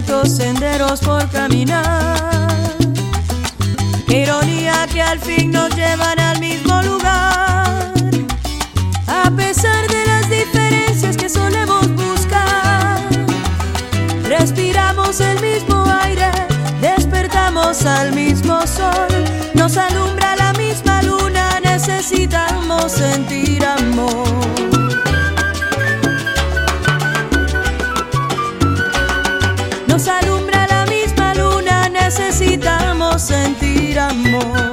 tantos senderos por caminar. Qué ironía que al fin nos llevan al mismo lugar. A pesar de las diferencias que solemos buscar, respiramos el mismo aire, despertamos al mismo sol, nos alumbra la misma luna, necesitamos sentir amor. Nos alumbra la misma luna, necesitamos sentir amor.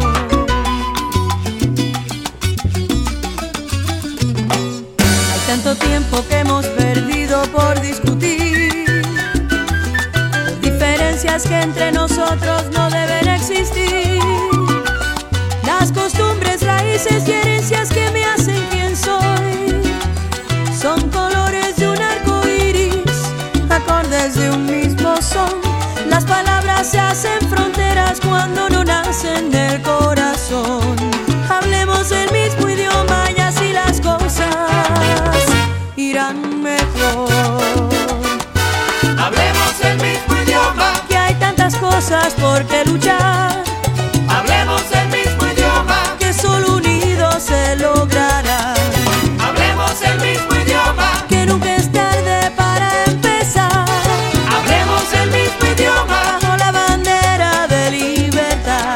Hay tanto tiempo que hemos perdido por discutir, diferencias que entre nosotros no deben existir. Las costumbres, raíces y herencias que me hacen quien soy son colores de un arco iris, acordes de un mismo son. Las palabras se hacen fronteras cuando no nacen del corazón. Hablemos el mismo idioma y así las cosas irán mejor. Hablemos el mismo idioma, Que hay tantas cosas por qué luchar. hablemos el mismo idioma, Que solo unidos se logrará. hablemos el mismo idioma, Que nunca es tarde para empezar. hablemos el mismo idioma. Bajo la bandera de libertad.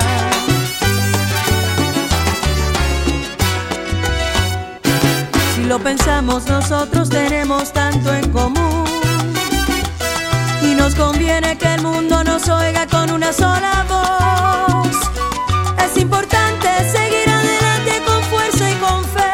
Si lo pensamos, nosotros tenemos tanto en común, y nos conviene que el mundo nos oiga con una sola voz. Es importante seguir adelante con fuerza y con fe.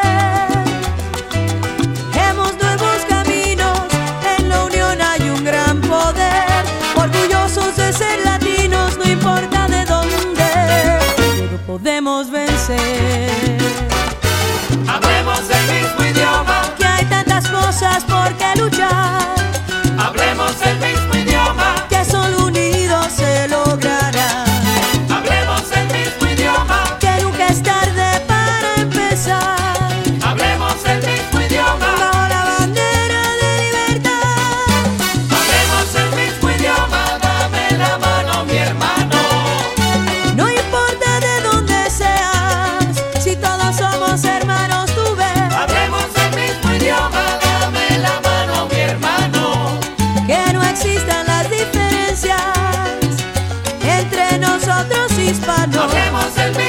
Dejemos nuevos caminos, en la unión hay un gran poder. Orgullosos de ser latinos, no importa de dónde, lo podemos vencer. Hablemos el mismo idioma, Que hay tantas cosas por qué luchar, hablemos el mismo idioma, que solo unidos se logrará. hablemos el mismo idioma, Que nunca es tarde para empezar. hablemos el mismo idioma, Bajo la bandera de libertad. hablemos el mismo idioma. Dame la mano, mi hermano. No importa de dónde seas, si todos somos hermanos, tú ves. Hablemos el mismo idioma, dame la mano, mi hermano. Que no existan las diferencias entre nosotros hispanos. Hablemos el mismo